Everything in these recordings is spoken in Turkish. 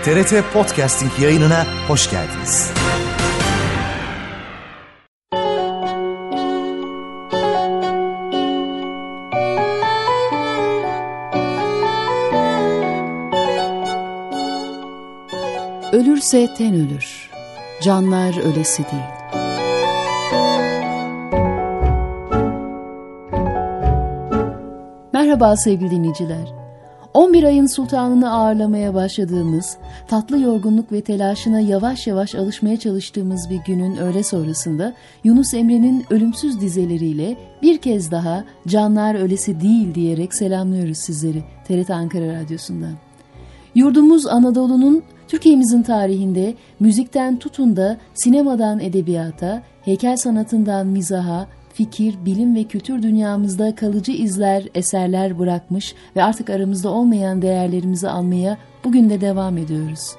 TRT Podcasting yayınına hoş geldiniz. Ölürse ten ölür, canlar ölesi değil. Merhaba sevgili dinleyiciler. 11 ayın sultanını ağırlamaya başladığımız, tatlı yorgunluk ve telaşına yavaş yavaş alışmaya çalıştığımız bir günün öğle sonrasında Yunus Emre'nin ölümsüz dizeleriyle bir kez daha canlar ölesi değil diyerek selamlıyoruz sizleri TRT Ankara Radyosu'ndan. Yurdumuz Anadolu'nun, Türkiye'mizin tarihinde müzikten tutun da sinemadan edebiyata, heykel sanatından mizaha, fikir, bilim ve kültür dünyamızda kalıcı izler, eserler bırakmış ve artık aramızda olmayan değerlerimizi anmaya bugün de devam ediyoruz.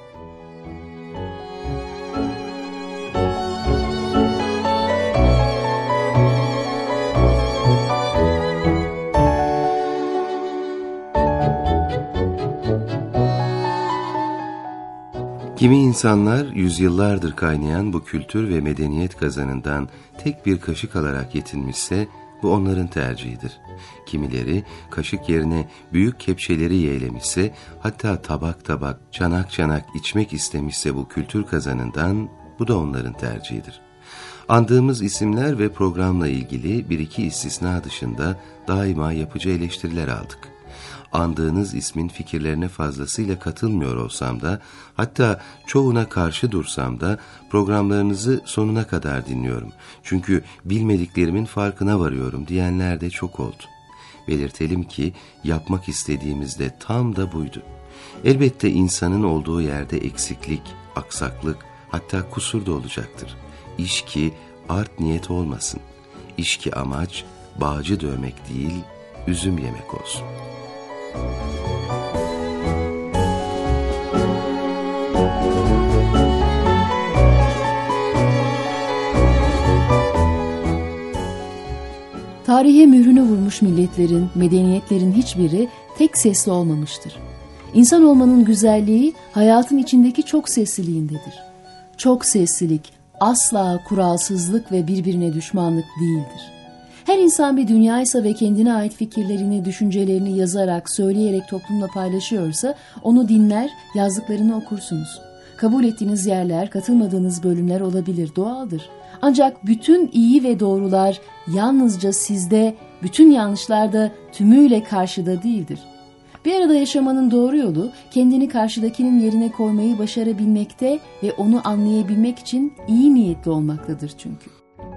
Kimi insanlar yüzyıllardır kaynayan bu kültür ve medeniyet kazanından tek bir kaşık alarak yetinmişse bu onların tercihidir. Kimileri kaşık yerine büyük kepçeleri yeğlemişse, hatta tabak tabak, çanak çanak içmek istemişse bu kültür kazanından bu da onların tercihidir. Andığımız isimler ve programla ilgili bir iki istisna dışında daima yapıcı eleştiriler aldık. Andığınız ismin fikirlerine fazlasıyla katılmıyor olsam da, hatta çoğuna karşı dursam da programlarınızı sonuna kadar dinliyorum. Çünkü bilmediklerimin farkına varıyorum diyenler de çok oldu. Belirtelim ki yapmak istediğimiz de tam da buydu. Elbette insanın olduğu yerde eksiklik, aksaklık, hatta kusur da olacaktır. İş ki art niyet olmasın. İş ki amaç bağcı dövmek değil, üzüm yemek olsun. Tarihe mührünü vurmuş milletlerin, medeniyetlerin hiçbiri tek sesli olmamıştır. İnsan olmanın güzelliği hayatın içindeki çok sesliliğindedir. Çok seslilik asla kuralsızlık ve birbirine düşmanlık değildir. Her insan bir dünyaysa ve kendine ait fikirlerini, düşüncelerini yazarak, söyleyerek toplumla paylaşıyorsa onu dinler, yazdıklarını okursunuz. Kabul ettiğiniz yerler, katılmadığınız bölümler olabilir, doğaldır. Ancak bütün iyi ve doğrular yalnızca sizde, bütün yanlışlar da tümüyle karşıda değildir. Bir arada yaşamanın doğru yolu, kendini karşıdakinin yerine koymayı başarabilmekte ve onu anlayabilmek için iyi niyetli olmaktadır çünkü.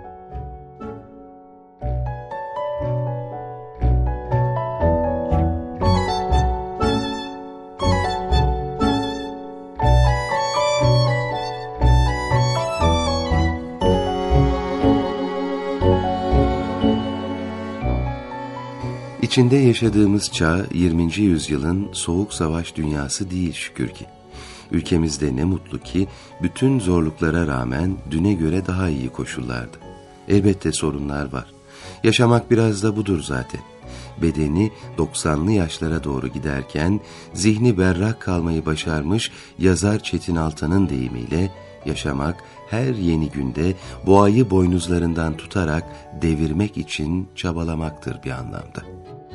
İçinde yaşadığımız çağ 20. yüzyılın soğuk savaş dünyası değil şükür ki. Ülkemizde ne mutlu ki bütün zorluklara rağmen düne göre daha iyi koşullarda. Elbette sorunlar var. Yaşamak biraz da budur zaten. Bedeni 90'lı yaşlara doğru giderken zihni berrak kalmayı başarmış yazar Çetin Altan'ın deyimiyle yaşamak her yeni günde boğayı boynuzlarından tutarak devirmek için çabalamaktır bir anlamda.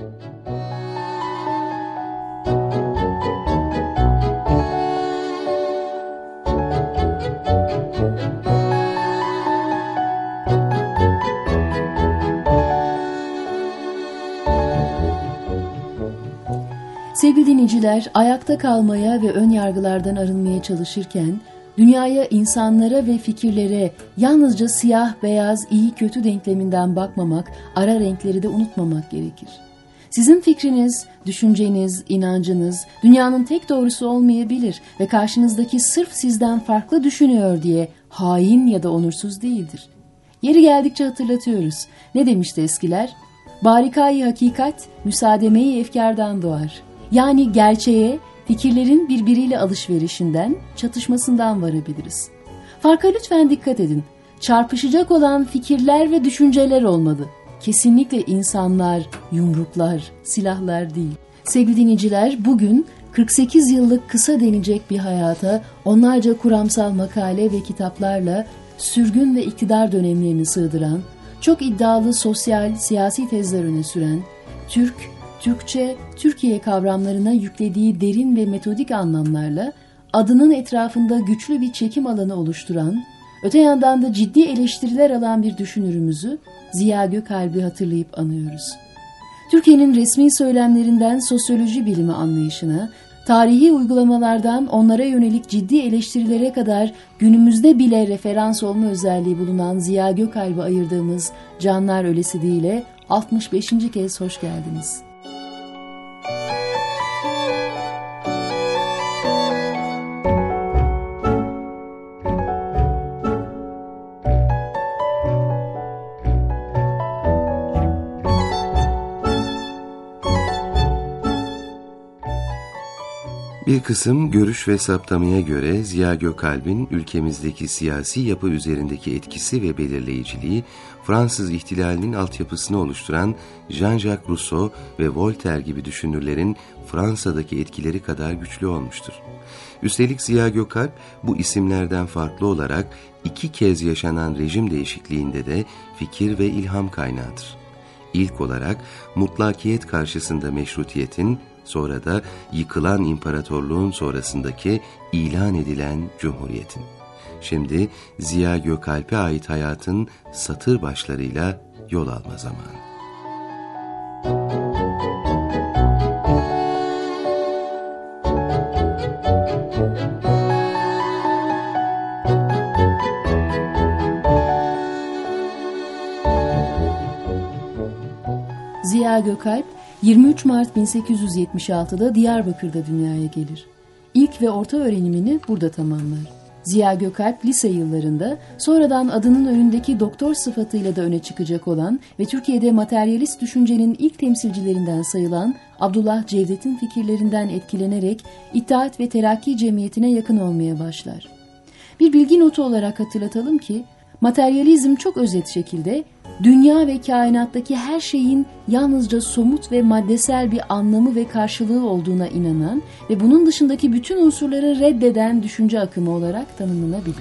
Sevgili dinleyiciler, ayakta kalmaya ve ön yargılardan arınmaya çalışırken, dünyaya, insanlara ve fikirlere yalnızca siyah, beyaz, iyi, kötü denkleminden bakmamak, ara renkleri de unutmamak gerekir. Sizin fikriniz, düşünceniz, inancınız dünyanın tek doğrusu olmayabilir ve karşınızdaki sırf sizden farklı düşünüyor diye hain ya da onursuz değildir. Yeri geldikçe hatırlatıyoruz. Ne demişti eskiler? Barikayı hakikat, müsaademe-i efkardan doğar. Yani gerçeğe, fikirlerin birbiriyle alışverişinden, çatışmasından varabiliriz. Farka lütfen dikkat edin. Çarpışacak olan fikirler ve düşünceler olmalı. Kesinlikle insanlar, yumruklar, silahlar değil. Sevgili dinleyiciler, bugün 48 yıllık kısa denecek bir hayata onlarca kuramsal makale ve kitaplarla sürgün ve iktidar dönemlerini sığdıran, çok iddialı sosyal, siyasi tezler öne süren, Türkçe, Türkiye kavramlarına yüklediği derin ve metodik anlamlarla adının etrafında güçlü bir çekim alanı oluşturan, öte yandan da ciddi eleştiriler alan bir düşünürümüzü Ziya Gökalp'i hatırlayıp anıyoruz. Türkiye'nin resmi söylemlerinden sosyoloji bilimi anlayışına, tarihi uygulamalardan onlara yönelik ciddi eleştirilere kadar günümüzde bile referans olma özelliği bulunan Ziya Gökalp'i ayırdığımız Canlar Ölesi Değil'e 65. kez hoş geldiniz. Bir kısım görüş ve saptamaya göre Ziya Gökalp'in ülkemizdeki siyasi yapı üzerindeki etkisi ve belirleyiciliği Fransız ihtilalinin altyapısını oluşturan Jean-Jacques Rousseau ve Voltaire gibi düşünürlerin Fransa'daki etkileri kadar güçlü olmuştur. Üstelik Ziya Gökalp bu isimlerden farklı olarak 2 kez yaşanan rejim değişikliğinde de fikir ve ilham kaynağıdır. İlk olarak mutlakiyet karşısında meşrutiyetin, sonra da yıkılan imparatorluğun sonrasındaki ilan edilen cumhuriyetin. Şimdi Ziya Gökalp'e ait hayatın satır başlarıyla yol alma zamanı. Ziya Gökalp 23 Mart 1876'da Diyarbakır'da dünyaya gelir. İlk ve orta öğrenimini burada tamamlar. Ziya Gökalp lise yıllarında sonradan adının önündeki doktor sıfatıyla da öne çıkacak olan ve Türkiye'de materyalist düşüncenin ilk temsilcilerinden sayılan Abdullah Cevdet'in fikirlerinden etkilenerek İttihat ve Terakki Cemiyeti'ne yakın olmaya başlar. Bir bilgi notu olarak hatırlatalım ki materyalizm çok özet şekilde dünya ve kainattaki her şeyin yalnızca somut ve maddesel bir anlamı ve karşılığı olduğuna inanan ve bunun dışındaki bütün unsurları reddeden düşünce akımı olarak tanımlanabilir.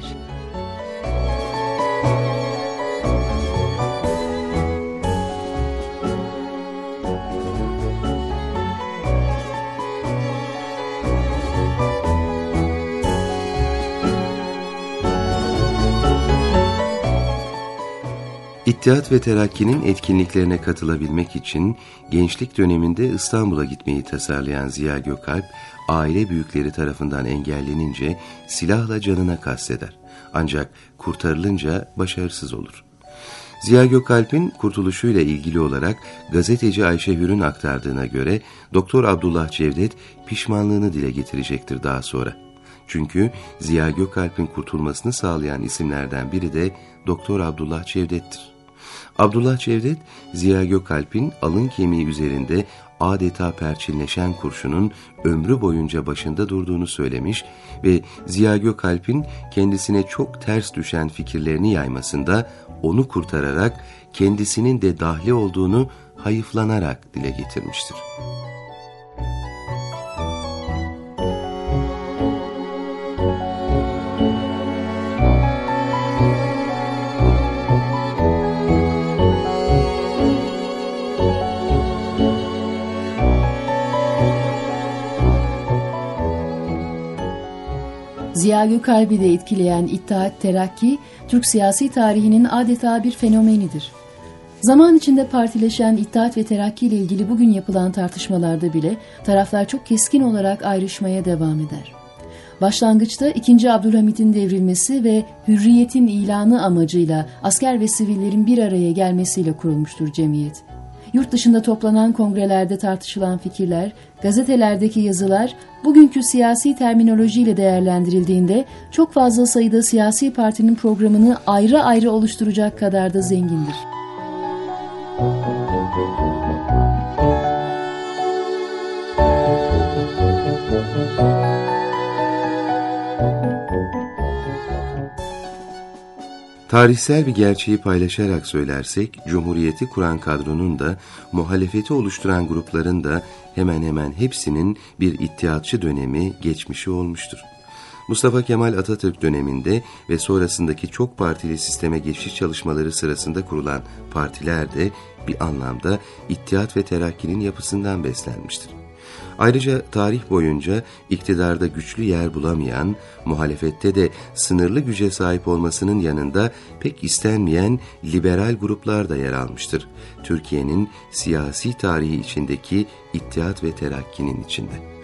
İttihat ve Terakki'nin etkinliklerine katılabilmek için gençlik döneminde İstanbul'a gitmeyi tasarlayan Ziya Gökalp, aile büyükleri tarafından engellenince silahla canına kasteder. Ancak kurtarılınca başarısız olur. Ziya Gökalp'in kurtuluşuyla ilgili olarak gazeteci Ayşe Hür'ün aktardığına göre Doktor Abdullah Cevdet pişmanlığını dile getirecektir daha sonra. Çünkü Ziya Gökalp'in kurtulmasını sağlayan isimlerden biri de Doktor Abdullah Cevdet'tir. Abdullah Cevdet, Ziya Gökalp'in alın kemiği üzerinde adeta perçinleşen kurşunun ömrü boyunca başında durduğunu söylemiş ve Ziya Gökalp'in kendisine çok ters düşen fikirlerini yaymasında onu kurtararak kendisinin de dahli olduğunu hayıflanarak dile getirmiştir. Ziya Gökalp'i de etkileyen İttihat Terakki, Türk siyasi tarihinin adeta bir fenomenidir. Zaman içinde partileşen İttihat ve Terakki ile ilgili bugün yapılan tartışmalarda bile taraflar çok keskin olarak ayrışmaya devam eder. Başlangıçta 2. Abdülhamit'in devrilmesi ve hürriyetin ilanı amacıyla asker ve sivillerin bir araya gelmesiyle kurulmuştur cemiyet. Yurt dışında toplanan kongrelerde tartışılan fikirler, gazetelerdeki yazılar bugünkü siyasi terminolojiyle değerlendirildiğinde çok fazla sayıda siyasi partinin programını ayrı ayrı oluşturacak kadar da zengindir. Tarihsel bir gerçeği paylaşarak söylersek, Cumhuriyeti kuran kadronun da, muhalefeti oluşturan grupların da hemen hemen hepsinin bir ittihatçı dönemi geçmişi olmuştur. Mustafa Kemal Atatürk döneminde ve sonrasındaki çok partili sisteme geçiş çalışmaları sırasında kurulan partiler de bir anlamda İttihat ve Terakki'nin yapısından beslenmiştir. Ayrıca tarih boyunca iktidarda güçlü yer bulamayan, muhalefette de sınırlı güce sahip olmasının yanında pek istenmeyen liberal gruplar da yer almıştır. Türkiye'nin siyasi tarihi içindeki İttihat ve Terakki'nin içinde.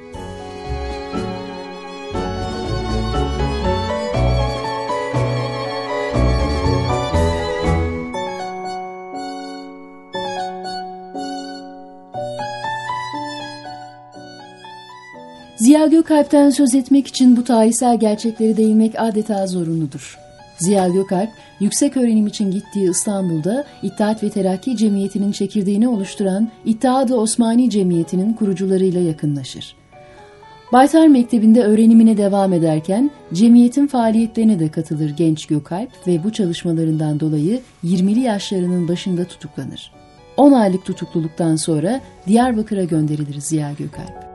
Ziya Gökalp'ten söz etmek için bu tarihsel gerçekleri değinmek adeta zorunludur. Ziya Gökalp, yüksek öğrenim için gittiği İstanbul'da İttihat ve Terakki Cemiyeti'nin çekirdeğini oluşturan İttihat-ı Osmani Cemiyeti'nin kurucularıyla yakınlaşır. Baytar Mektebi'nde öğrenimine devam ederken cemiyetin faaliyetlerine de katılır genç Gökalp ve bu çalışmalarından dolayı 20'li yaşlarının başında tutuklanır. 10 aylık tutukluluktan sonra Diyarbakır'a gönderilir Ziya Gökalp.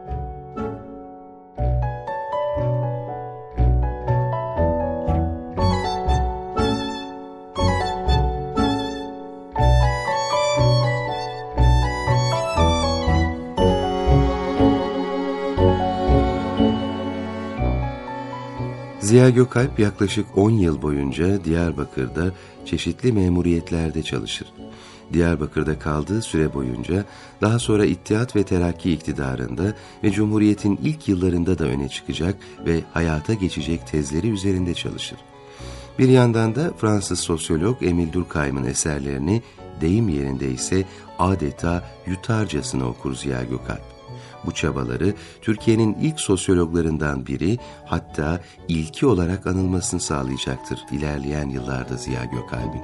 Ziya Gökalp yaklaşık 10 yıl boyunca Diyarbakır'da çeşitli memuriyetlerde çalışır. Diyarbakır'da kaldığı süre boyunca daha sonra İttihat ve Terakki iktidarında ve Cumhuriyet'in ilk yıllarında da öne çıkacak ve hayata geçecek tezleri üzerinde çalışır. Bir yandan da Fransız sosyolog Émile Durkheim'in eserlerini deyim yerinde ise adeta yutarcasına okur Ziya Gökalp. Bu çabaları Türkiye'nin ilk sosyologlarından biri, hatta ilki olarak anılmasını sağlayacaktır ilerleyen yıllarda Ziya Gökalp'in.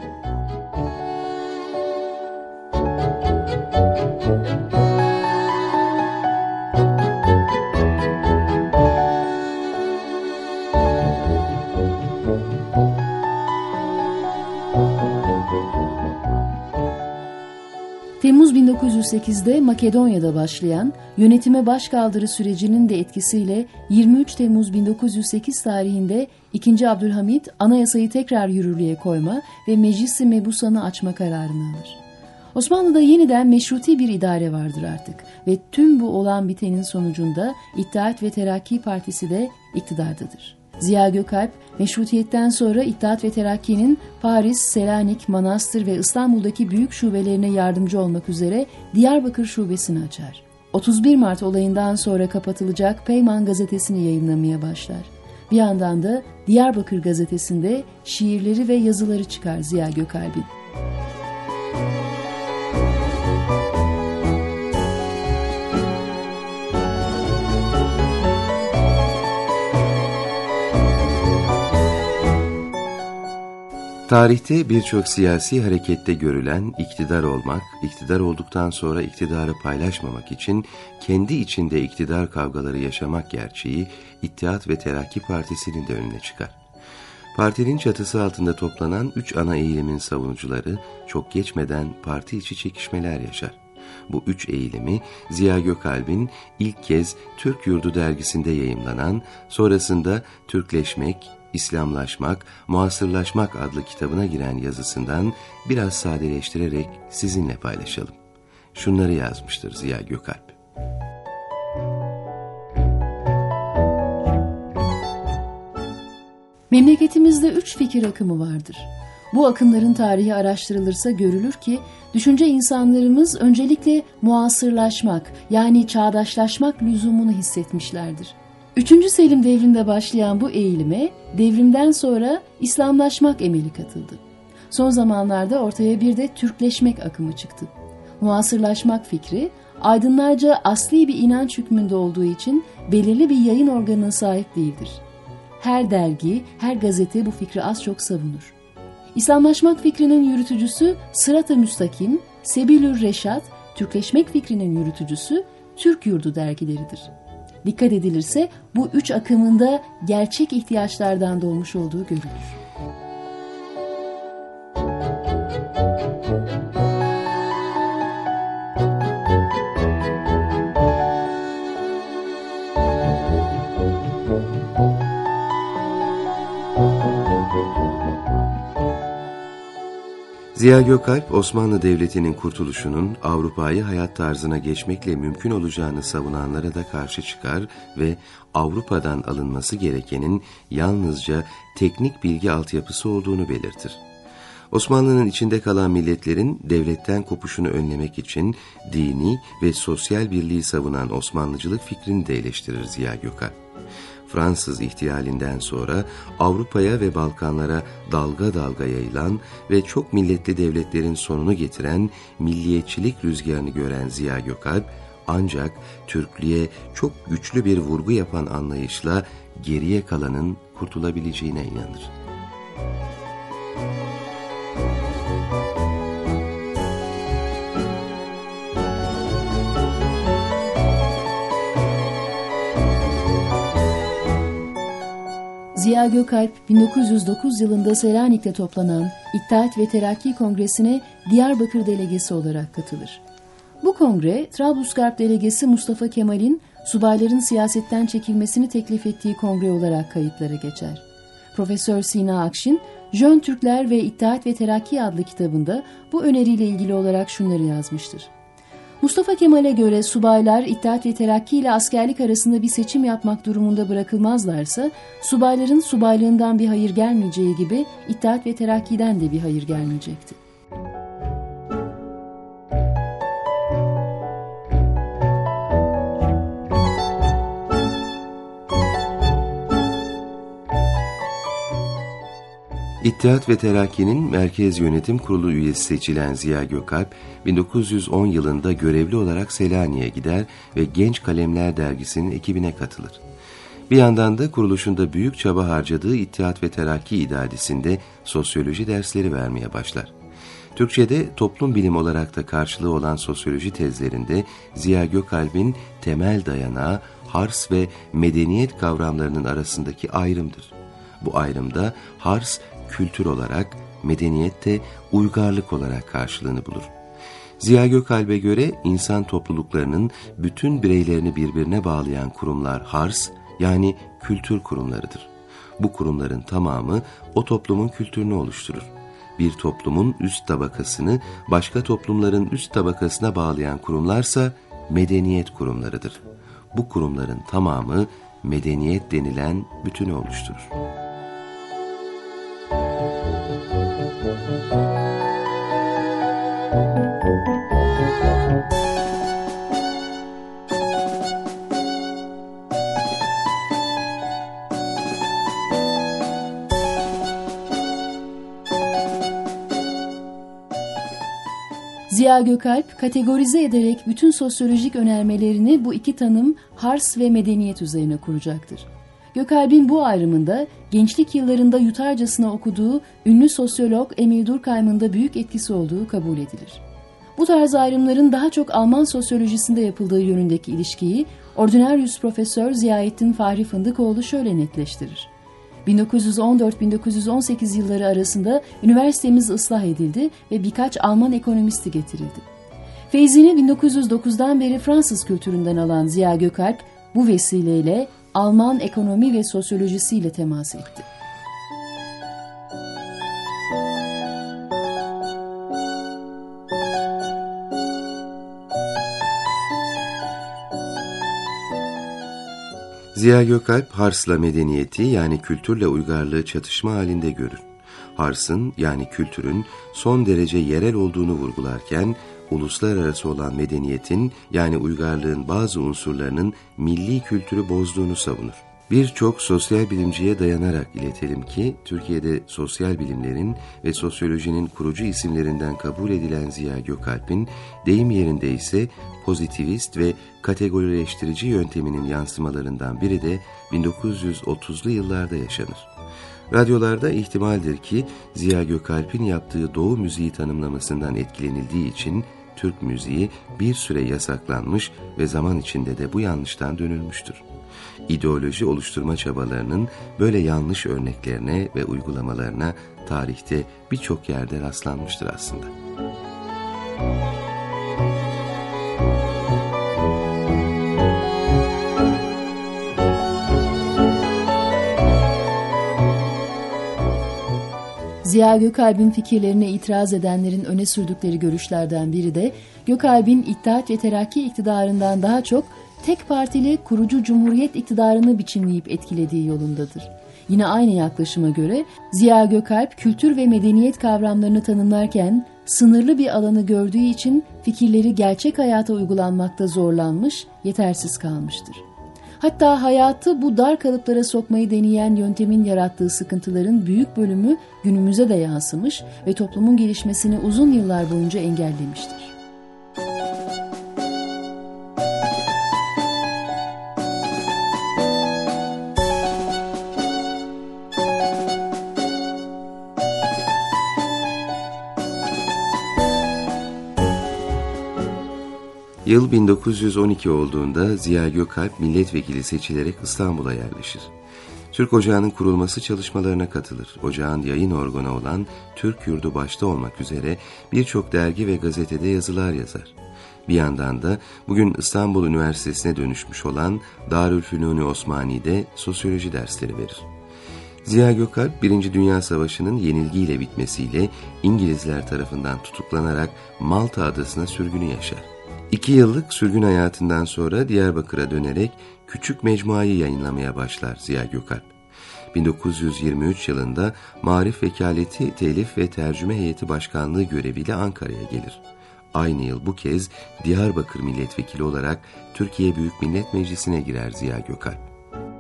Temmuz 1908'de Makedonya'da başlayan yönetime başkaldırı sürecinin de etkisiyle 23 Temmuz 1908 tarihinde 2. Abdülhamit anayasayı tekrar yürürlüğe koyma ve Meclis-i Mebusan'ı açma kararını alır. Osmanlı'da yeniden meşruti bir idare vardır artık ve tüm bu olan bitenin sonucunda İttihat ve Terakki Partisi de iktidardadır. Ziya Gökalp, meşrutiyetten sonra İttihat ve Terakki'nin Paris, Selanik, Manastır ve İstanbul'daki büyük şubelerine yardımcı olmak üzere Diyarbakır şubesini açar. 31 Mart olayından sonra kapatılacak Peyman gazetesini yayınlamaya başlar. Bir yandan da Diyarbakır gazetesinde şiirleri ve yazıları çıkar Ziya Gökalp'in. Tarihte birçok siyasi harekette görülen iktidar olmak, iktidar olduktan sonra iktidarı paylaşmamak için kendi içinde iktidar kavgaları yaşamak gerçeği İttihat ve Terakki Partisi'nin de önüne çıkar. Partinin çatısı altında toplanan 3 ana eğilimin savunucuları çok geçmeden parti içi çekişmeler yaşar. Bu 3 eğilimi Ziya Gökalp'in ilk kez Türk Yurdu dergisinde yayımlanan, sonrasında Türkleşmek, İslamlaşmak, Muasırlaşmak adlı kitabına giren yazısından biraz sadeleştirerek sizinle paylaşalım. Şunları yazmıştır Ziya Gökalp. Memleketimizde 3 fikir akımı vardır. Bu akımların tarihi araştırılırsa görülür ki, düşünce insanlarımız öncelikle muasırlaşmak yani çağdaşlaşmak lüzumunu hissetmişlerdir. 3. Selim devrinde başlayan bu eğilime devrimden sonra İslamlaşmak emeli katıldı. Son zamanlarda ortaya bir de Türkleşmek akımı çıktı. Muasırlaşmak fikri aydınlarca asli bir inanç hükmünde olduğu için belirli bir yayın organına sahip değildir. Her dergi, her gazete bu fikri az çok savunur. İslamlaşmak fikrinin yürütücüsü Sırat-ı Müstakim, Sebilür Reşat, Türkleşmek fikrinin yürütücüsü Türk Yurdu dergileridir. Dikkat edilirse bu 3 akımında gerçek ihtiyaçlardan doğmuş olduğu görülür. Ziya Gökalp, Osmanlı Devleti'nin kurtuluşunun Avrupa'yı hayat tarzına geçmekle mümkün olacağını savunanlara da karşı çıkar ve Avrupa'dan alınması gerekenin yalnızca teknik bilgi altyapısı olduğunu belirtir. Osmanlı'nın içinde kalan milletlerin devletten kopuşunu önlemek için dini ve sosyal birliği savunan Osmanlıcılık fikrini de eleştirir Ziya Gökalp. Fransız ihtilalinden sonra Avrupa'ya ve Balkanlara dalga dalga yayılan ve çok milletli devletlerin sonunu getiren milliyetçilik rüzgarını gören Ziya Gökalp, ancak Türklüğe çok güçlü bir vurgu yapan anlayışla geriye kalanın kurtulabileceğine inanır. Ziya Gökalp 1909 yılında Selanik'te toplanan İttihat ve Terakki Kongresi'ne Diyarbakır delegesi olarak katılır. Bu kongre, Trablusgarp delegesi Mustafa Kemal'in subayların siyasetten çekilmesini teklif ettiği kongre olarak kayıtlara geçer. Profesör Sina Akşin, Jön Türkler ve İttihat ve Terakki adlı kitabında bu öneriyle ilgili olarak şunları yazmıştır. Mustafa Kemal'e göre subaylar İttihat ve Terakki ile askerlik arasında bir seçim yapmak durumunda bırakılmazlarsa, subayların subaylığından bir hayır gelmeyeceği gibi İttihat ve Terakki'den de bir hayır gelmeyecekti. İttihat ve Terakki'nin Merkez Yönetim Kurulu üyesi seçilen Ziya Gökalp, 1910 yılında görevli olarak Selanik'e gider ve Genç Kalemler dergisinin ekibine katılır. Bir yandan da kuruluşunda büyük çaba harcadığı İttihat ve Terakki idaresinde sosyoloji dersleri vermeye başlar. Türkçe'de toplum bilim olarak da karşılığı olan sosyoloji tezlerinde Ziya Gökalp'in temel dayanağı hars ve medeniyet kavramlarının arasındaki ayrımdır. Bu ayrımda hars kültür olarak, medeniyet de uygarlık olarak karşılığını bulur. Ziya Gökalp'e göre insan topluluklarının bütün bireylerini birbirine bağlayan kurumlar hars, yani kültür kurumlarıdır. Bu kurumların tamamı o toplumun kültürünü oluşturur. Bir toplumun üst tabakasını başka toplumların üst tabakasına bağlayan kurumlarsa medeniyet kurumlarıdır. Bu kurumların tamamı medeniyet denilen bütünü oluşturur. Ziya Gökalp, kategorize ederek bütün sosyolojik önermelerini bu iki tanım hars ve medeniyet üzerine kuracaktır. Gökalp'in bu ayrımında gençlik yıllarında yutarcasına okuduğu ünlü sosyolog Emil Durkheim'ın da büyük etkisi olduğu kabul edilir. Bu tarz ayrımların daha çok Alman sosyolojisinde yapıldığı yönündeki ilişkiyi Ordinarius Profesör Ziyaettin Fahri Fındıkoğlu şöyle netleştirir. 1914-1918 yılları arasında üniversitemiz ıslah edildi ve birkaç Alman ekonomisti getirildi. Feyzini 1909'dan beri Fransız kültüründen alan Ziya Gökalp bu vesileyle Alman ekonomi ve sosyolojisiyle temas etti. Ziya Gökalp, harsla medeniyeti yani kültürle uygarlığı çatışma halinde görür. Harsın yani kültürün son derece yerel olduğunu vurgularken, uluslararası olan medeniyetin yani uygarlığın bazı unsurlarının milli kültürü bozduğunu savunur. Birçok sosyal bilimciye dayanarak iletelim ki, Türkiye'de sosyal bilimlerin ve sosyolojinin kurucu isimlerinden kabul edilen Ziya Gökalp'in, deyim yerinde ise pozitivist ve kategorileştirici yönteminin yansımalarından biri de 1930'lu yıllarda yaşanır. Radyolarda ihtimaldir ki Ziya Gökalp'in yaptığı Doğu müziği tanımlamasından etkilenildiği için Türk müziği bir süre yasaklanmış ve zaman içinde de bu yanlıştan dönülmüştür. İdeoloji oluşturma çabalarının böyle yanlış örneklerine ve uygulamalarına tarihte birçok yerde rastlanmıştır aslında. Ziya Gökalp'in fikirlerine itiraz edenlerin öne sürdükleri görüşlerden biri de Gökalp'in İttihat ve Terakki iktidarından daha çok tek partili kurucu cumhuriyet iktidarını biçimleyip etkilediği yolundadır. Yine aynı yaklaşıma göre Ziya Gökalp kültür ve medeniyet kavramlarını tanımlarken sınırlı bir alanı gördüğü için fikirleri gerçek hayata uygulanmakta zorlanmış, yetersiz kalmıştır. Hatta hayatı bu dar kalıplara sokmayı deneyen yöntemin yarattığı sıkıntıların büyük bölümü günümüze de yansımış ve toplumun gelişmesini uzun yıllar boyunca engellemiştir. Yıl 1912 olduğunda Ziya Gökalp milletvekili seçilerek İstanbul'a yerleşir. Türk Ocağı'nın kurulması çalışmalarına katılır. Ocağın yayın organı olan Türk Yurdu başta olmak üzere birçok dergi ve gazetede yazılar yazar. Bir yandan da bugün İstanbul Üniversitesi'ne dönüşmüş olan Darülfünun-i Osmani'de sosyoloji dersleri verir. Ziya Gökalp, 1. Dünya Savaşı'nın yenilgiyle bitmesiyle İngilizler tarafından tutuklanarak Malta adasına sürgünü yaşar. 2 yıllık sürgün hayatından sonra Diyarbakır'a dönerek Küçük Mecmuayı yayınlamaya başlar Ziya Gökalp. 1923 yılında Maarif Vekaleti Telif ve Tercüme Heyeti Başkanlığı göreviyle Ankara'ya gelir. Aynı yıl bu kez Diyarbakır milletvekili olarak Türkiye Büyük Millet Meclisi'ne girer Ziya Gökalp.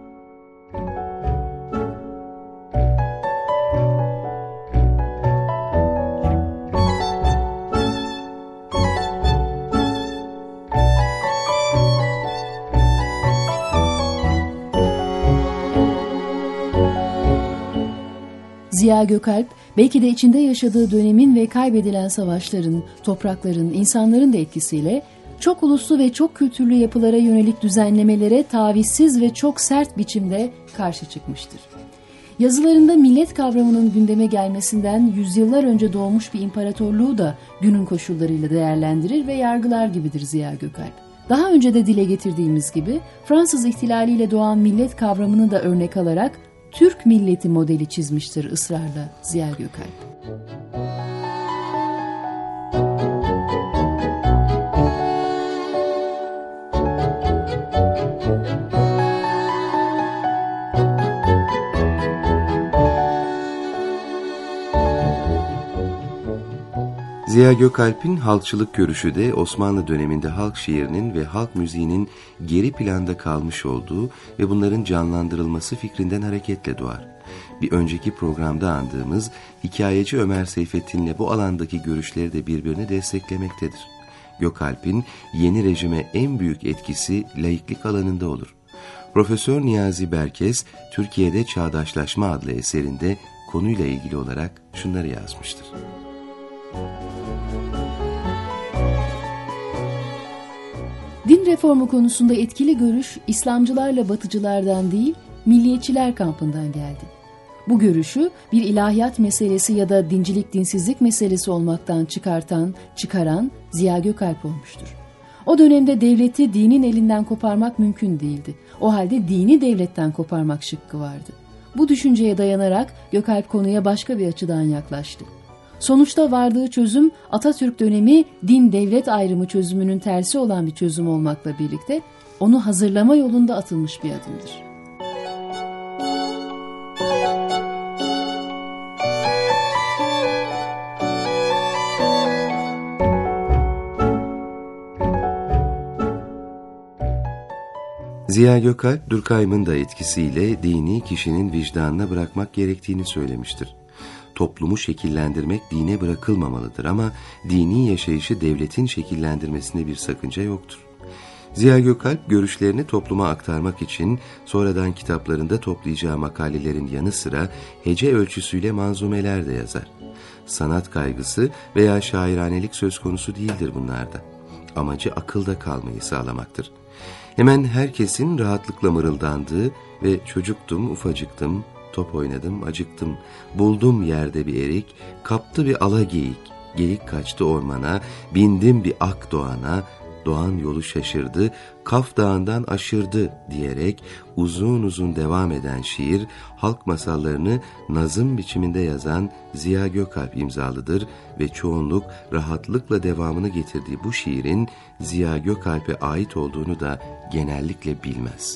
Ziya Gökalp, belki de içinde yaşadığı dönemin ve kaybedilen savaşların, toprakların, insanların da etkisiyle çok uluslu ve çok kültürlü yapılara yönelik düzenlemelere tavizsiz ve çok sert biçimde karşı çıkmıştır. Yazılarında millet kavramının gündeme gelmesinden yüzyıllar önce doğmuş bir imparatorluğu da günün koşullarıyla değerlendirir ve yargılar gibidir Ziya Gökalp. Daha önce de dile getirdiğimiz gibi Fransız ihtilaliyle doğan millet kavramını da örnek alarak Türk milleti modeli çizmiştir ısrarla Ziya Gökalp. Ziya Gökalp'in halkçılık görüşü de Osmanlı döneminde halk şiirinin ve halk müziğinin geri planda kalmış olduğu ve bunların canlandırılması fikrinden hareketle doğar. Bir önceki programda andığımız hikayeci Ömer Seyfettin'le bu alandaki görüşleri de birbirini desteklemektedir. Gökalp'in yeni rejime en büyük etkisi laiklik alanında olur. Profesör Niyazi Berkes, Türkiye'de Çağdaşlaşma adlı eserinde konuyla ilgili olarak şunları yazmıştır. Din reformu konusunda etkili görüş İslamcılarla Batıcılardan değil, milliyetçiler kampından geldi. Bu görüşü bir ilahiyat meselesi ya da dincilik dinsizlik meselesi olmaktan çıkaran Ziya Gökalp olmuştur. O dönemde devleti dinin elinden koparmak mümkün değildi. O halde dini devletten koparmak şıkkı vardı. Bu düşünceye dayanarak Gökalp konuya başka bir açıdan yaklaştı. Sonuçta vardığı çözüm Atatürk dönemi din-devlet ayrımı çözümünün tersi olan bir çözüm olmakla birlikte onu hazırlama yolunda atılmış bir adımdır. Ziya Gökalp, Durkheim'in da etkisiyle dini kişinin vicdanına bırakmak gerektiğini söylemiştir. Toplumu şekillendirmek dine bırakılmamalıdır ama dini yaşayışı devletin şekillendirmesinde bir sakınca yoktur. Ziya Gökalp görüşlerini topluma aktarmak için sonradan kitaplarında toplayacağı makalelerin yanı sıra hece ölçüsüyle manzumeler de yazar. Sanat kaygısı veya şairanelik söz konusu değildir bunlarda. Amacı akılda kalmayı sağlamaktır. Hemen herkesin rahatlıkla mırıldandığı ve çocuktum, ufacıktım, top oynadım, acıktım, buldum yerde bir erik, kaptı bir ala geyik, geyik kaçtı ormana, bindim bir ak doğana, doğan yolu şaşırdı, Kaf Dağı'ndan aşırdı diyerek uzun uzun devam eden şiir, halk masallarını nazım biçiminde yazan Ziya Gökalp imzalıdır ve çoğunluk rahatlıkla devamını getirdiği bu şiirin Ziya Gökalp'e ait olduğunu da genellikle bilmez.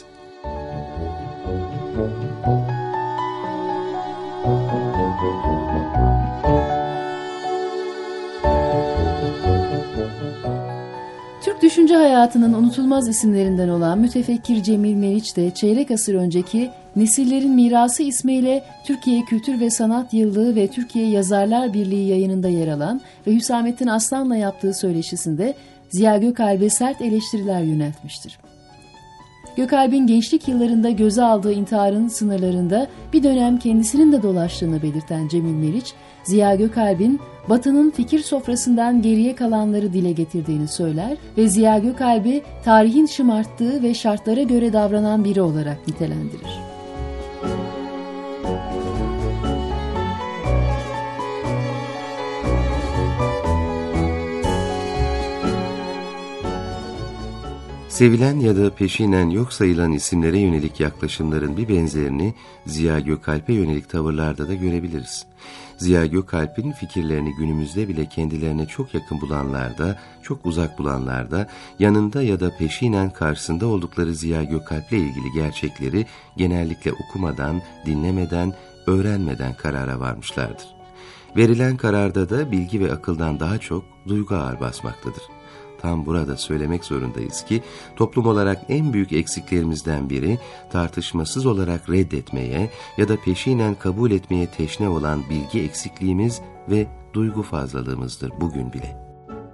Türk düşünce hayatının unutulmaz isimlerinden olan mütefekkir Cemil Meriç de çeyrek asır önceki Nesillerin Mirası ismiyle Türkiye Kültür ve Sanat Yıllığı ve Türkiye Yazarlar Birliği yayınında yer alan ve Hüsamettin Aslan'la yaptığı söyleşisinde Ziya Gökalp'e sert eleştiriler yöneltmiştir. Gökalp'in gençlik yıllarında göze aldığı intiharın sınırlarında bir dönem kendisinin de dolaştığını belirten Cemil Meriç, Ziya Gökalp'in Batı'nın fikir sofrasından geriye kalanları dile getirdiğini söyler ve Ziya Gökalp'i tarihin şımarttığı ve şartlara göre davranan biri olarak nitelendirir. Sevilen ya da peşinen yok sayılan isimlere yönelik yaklaşımların bir benzerini Ziya Gökalp'e yönelik tavırlarda da görebiliriz. Ziya Gökalp'in fikirlerini günümüzde bile kendilerine çok yakın bulanlarda, çok uzak bulanlarda, yanında ya da peşinen karşısında oldukları Ziya Gökalp'le ilgili gerçekleri genellikle okumadan, dinlemeden, öğrenmeden karara varmışlardır. Verilen kararda da bilgi ve akıldan daha çok duygu ağır basmaktadır. Tam burada söylemek zorundayız ki toplum olarak en büyük eksiklerimizden biri tartışmasız olarak reddetmeye ya da peşinen kabul etmeye teşne olan bilgi eksikliğimiz ve duygu fazlalığımızdır bugün bile.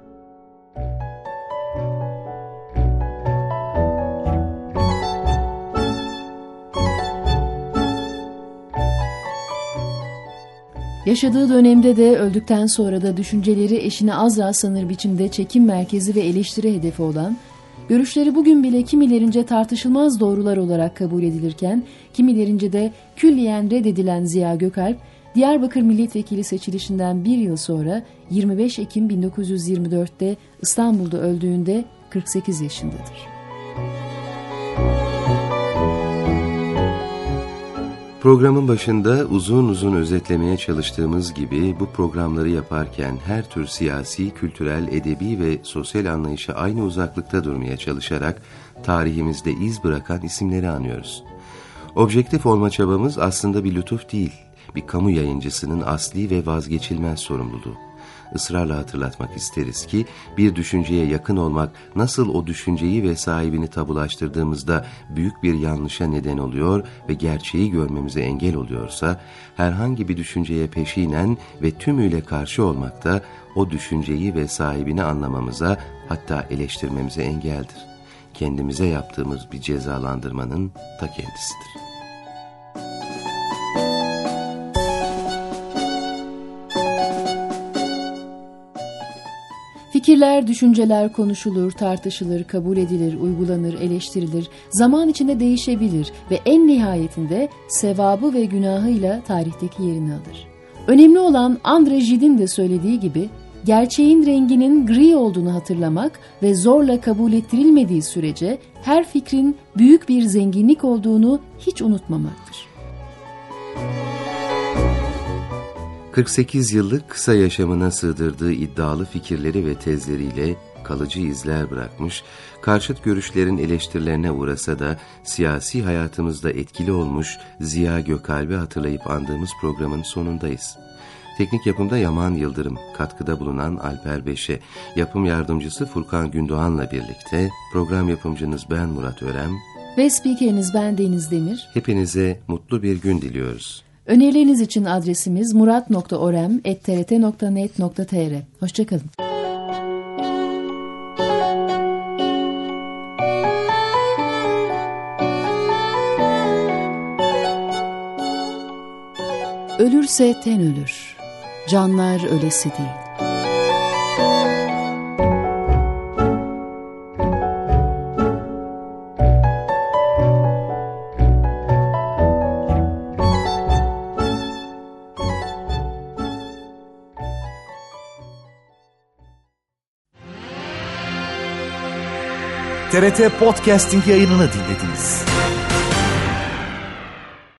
Yaşadığı dönemde de öldükten sonra da düşünceleri eşine az rastlanır biçimde çekim merkezi ve eleştiri hedefi olan, görüşleri bugün bile kimilerince tartışılmaz doğrular olarak kabul edilirken, kimilerince de külliyen reddedilen Ziya Gökalp, Diyarbakır Milletvekili seçilişinden bir yıl sonra 25 Ekim 1924'te İstanbul'da öldüğünde 48 yaşındadır. Programın başında uzun uzun özetlemeye çalıştığımız gibi bu programları yaparken her tür siyasi, kültürel, edebi ve sosyal anlayışa aynı uzaklıkta durmaya çalışarak tarihimizde iz bırakan isimleri anıyoruz. Objektif olma çabamız aslında bir lütuf değil, bir kamu yayıncısının asli ve vazgeçilmez sorumluluğu. Israrla hatırlatmak isteriz ki bir düşünceye yakın olmak nasıl o düşünceyi ve sahibini tabulaştırdığımızda büyük bir yanlışa neden oluyor ve gerçeği görmemize engel oluyorsa, herhangi bir düşünceye peşinen ve tümüyle karşı olmak da o düşünceyi ve sahibini anlamamıza, hatta eleştirmemize engeldir. Kendimize yaptığımız bir cezalandırmanın ta kendisidir. Fikirler, düşünceler konuşulur, tartışılır, kabul edilir, uygulanır, eleştirilir, zaman içinde değişebilir ve en nihayetinde sevabı ve günahıyla tarihteki yerini alır. Önemli olan André Gide'in de söylediği gibi, gerçeğin renginin gri olduğunu hatırlamak ve zorla kabul ettirilmediği sürece her fikrin büyük bir zenginlik olduğunu hiç unutmamaktır. 48 yıllık kısa yaşamına sığdırdığı iddialı fikirleri ve tezleriyle kalıcı izler bırakmış, karşıt görüşlerin eleştirilerine uğrasa da siyasi hayatımızda etkili olmuş Ziya Gökalp'i hatırlayıp andığımız programın sonundayız. Teknik yapımda Yaman Yıldırım, katkıda bulunan Alper Beşe, yapım yardımcısı Furkan Gündoğan'la birlikte program yapımcınız ben Murat Örem ve spikeriniz ben Deniz Demir. Hepinize mutlu bir gün diliyoruz. Önerileriniz için adresimiz murat.orem@trt.net.tr. Hoşçakalın. Ölürse ten ölür, canlar ölesi değil. TRT Podcasting yayınını dinlediniz.